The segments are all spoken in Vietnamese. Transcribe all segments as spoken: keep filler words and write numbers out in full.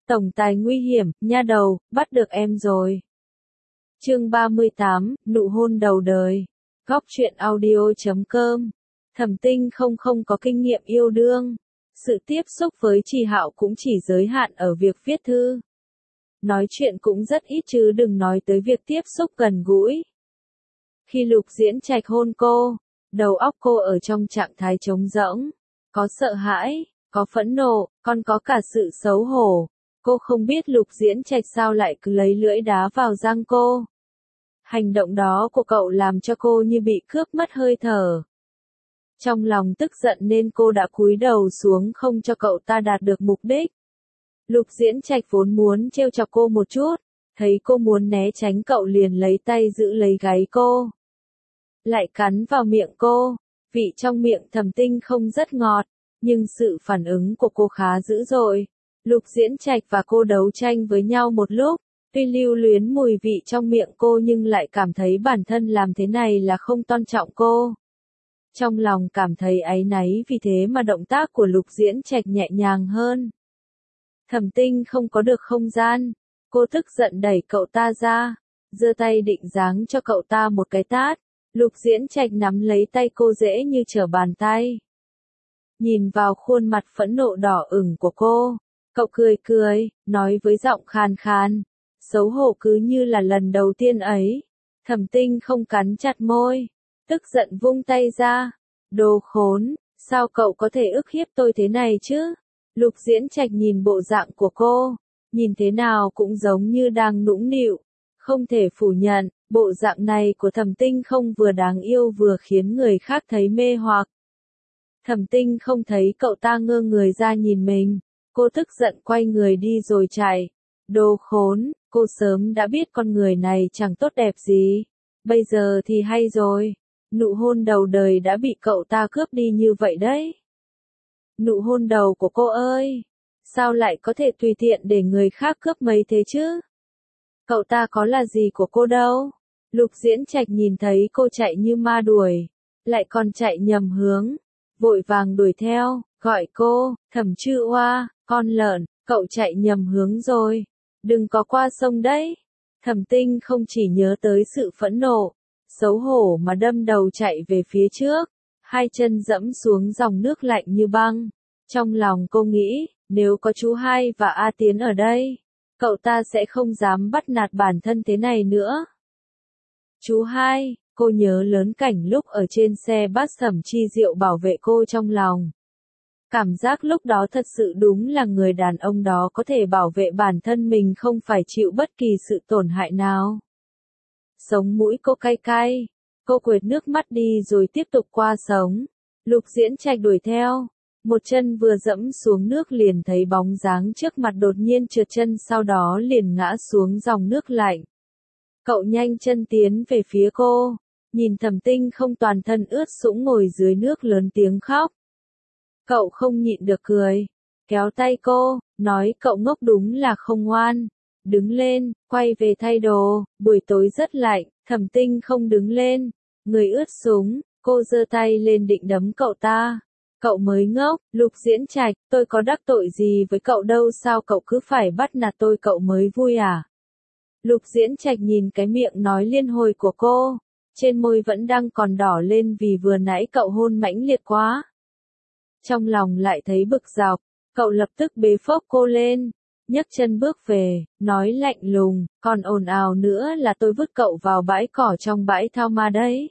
Tổng tài nguy hiểm, nha đầu, bắt được em rồi. Chương ba mươi tám, nụ hôn đầu đời. Góc truyện audio chấm com. Thẩm Tinh không không có kinh nghiệm yêu đương. Sự tiếp xúc với Trì Hạo cũng chỉ giới hạn ở việc viết thư. Nói chuyện cũng rất ít chứ đừng nói tới việc tiếp xúc gần gũi. Khi Lục Diễn Trạch hôn cô, đầu óc cô ở trong trạng thái trống rỗng. Có sợ hãi, có phẫn nộ, còn có cả sự xấu hổ. Cô không biết Lục Diễn Trạch sao lại cứ lấy lưỡi đá vào răng cô. Hành động đó của cậu làm cho cô như bị cướp mất hơi thở. Trong lòng tức giận nên cô đã cúi đầu xuống không cho cậu ta đạt được mục đích. Lục Diễn Trạch vốn muốn trêu chọc cô một chút, thấy cô muốn né tránh cậu liền lấy tay giữ lấy gáy cô. Lại cắn vào miệng cô, vị trong miệng Thẩm Tinh không rất ngọt, nhưng sự phản ứng của cô khá dữ dội. Lục Diễn Trạch và cô đấu tranh với nhau một lúc, tuy lưu luyến mùi vị trong miệng cô nhưng lại cảm thấy bản thân làm thế này là không tôn trọng cô. Trong lòng cảm thấy áy náy vì thế mà động tác của Lục Diễn Trạch nhẹ nhàng hơn. Thẩm Tinh không có được không gian, cô tức giận đẩy cậu ta ra, giơ tay định giáng cho cậu ta một cái tát. Lục Diễn Trạch nắm lấy tay cô dễ như trở bàn tay. Nhìn vào khuôn mặt phẫn nộ đỏ ửng của cô, cậu cười cười, nói với giọng khàn khàn, xấu hổ cứ như là lần đầu tiên ấy. Thẩm Tinh không cắn chặt môi, tức giận vung tay ra, đồ khốn, sao cậu có thể ức hiếp tôi thế này chứ? Lục Diễn Trạch nhìn bộ dạng của cô, nhìn thế nào cũng giống như đang nũng nịu, không thể phủ nhận, bộ dạng này của Thẩm Tinh không vừa đáng yêu vừa khiến người khác thấy mê hoặc. Thẩm Tinh không thấy cậu ta ngơ người ra nhìn mình, cô tức giận quay người đi rồi chạy. Đồ khốn, cô sớm đã biết con người này chẳng tốt đẹp gì, bây giờ thì hay rồi, nụ hôn đầu đời đã bị cậu ta cướp đi như vậy đấy. Nụ hôn đầu của cô ơi, sao lại có thể tùy tiện để người khác cướp mấy thế chứ? Cậu ta có là gì của cô đâu? Lục Diễn Trạch nhìn thấy cô chạy như ma đuổi, lại còn chạy nhầm hướng, vội vàng đuổi theo, gọi cô, Thẩm Trư Oa, con lợn, cậu chạy nhầm hướng rồi, đừng có qua sông đấy. Thẩm Tinh không chỉ nhớ tới sự phẫn nộ, xấu hổ mà đâm đầu chạy về phía trước, hai chân dẫm xuống dòng nước lạnh như băng. Trong lòng cô nghĩ, nếu có chú Hai và A Tiến ở đây, cậu ta sẽ không dám bắt nạt bản thân thế này nữa. Chú Hai, cô nhớ lớn cảnh lúc ở trên xe bắt Thẩm Chi Diệu bảo vệ cô trong lòng. Cảm giác lúc đó thật sự đúng là người đàn ông đó có thể bảo vệ bản thân mình không phải chịu bất kỳ sự tổn hại nào. Sống mũi cô cay cay, cô quệt nước mắt đi rồi tiếp tục qua sống. Lục Diễn Trạch đuổi theo, một chân vừa dẫm xuống nước liền thấy bóng dáng trước mặt đột nhiên trượt chân sau đó liền ngã xuống dòng nước lạnh. Cậu nhanh chân tiến về phía cô, nhìn Thẩm Tinh không toàn thân ướt sũng ngồi dưới nước lớn tiếng khóc. Cậu không nhịn được cười, kéo tay cô, nói cậu ngốc đúng là không ngoan. Đứng lên, quay về thay đồ, buổi tối rất lạnh, Thẩm Tinh không đứng lên, người ướt sũng, cô giơ tay lên định đấm cậu ta. Cậu mới ngốc, Lục Diễn Trạch, tôi có đắc tội gì với cậu đâu sao cậu cứ phải bắt nạt tôi cậu mới vui à? Lục Diễn Trạch nhìn cái miệng nói liên hồi của cô, trên môi vẫn đang còn đỏ lên vì vừa nãy cậu hôn mãnh liệt quá. Trong lòng lại thấy bực dọc, cậu lập tức bế phốc cô lên, nhấc chân bước về, nói lạnh lùng, còn ồn ào nữa là tôi vứt cậu vào bãi cỏ trong bãi thao ma đấy.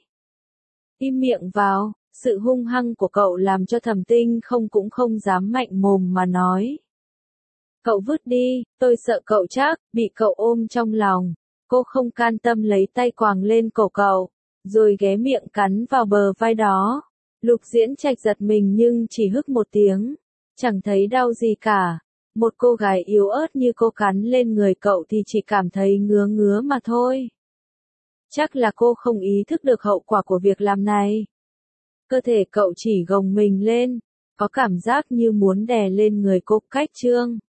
Im miệng vào, sự hung hăng của cậu làm cho Thẩm Tinh không cũng không dám mạnh mồm mà nói. Cậu vứt đi, tôi sợ cậu chắc, bị cậu ôm trong lòng, cô không can tâm lấy tay quàng lên cổ cậu, rồi ghé miệng cắn vào bờ vai đó. Lục Diễn Trạch giật mình nhưng chỉ hức một tiếng, chẳng thấy đau gì cả. Một cô gái yếu ớt như cô cắn lên người cậu thì chỉ cảm thấy ngứa ngứa mà thôi. Chắc là cô không ý thức được hậu quả của việc làm này. Cơ thể cậu chỉ gồng mình lên, có cảm giác như muốn đè lên người cô cách trương.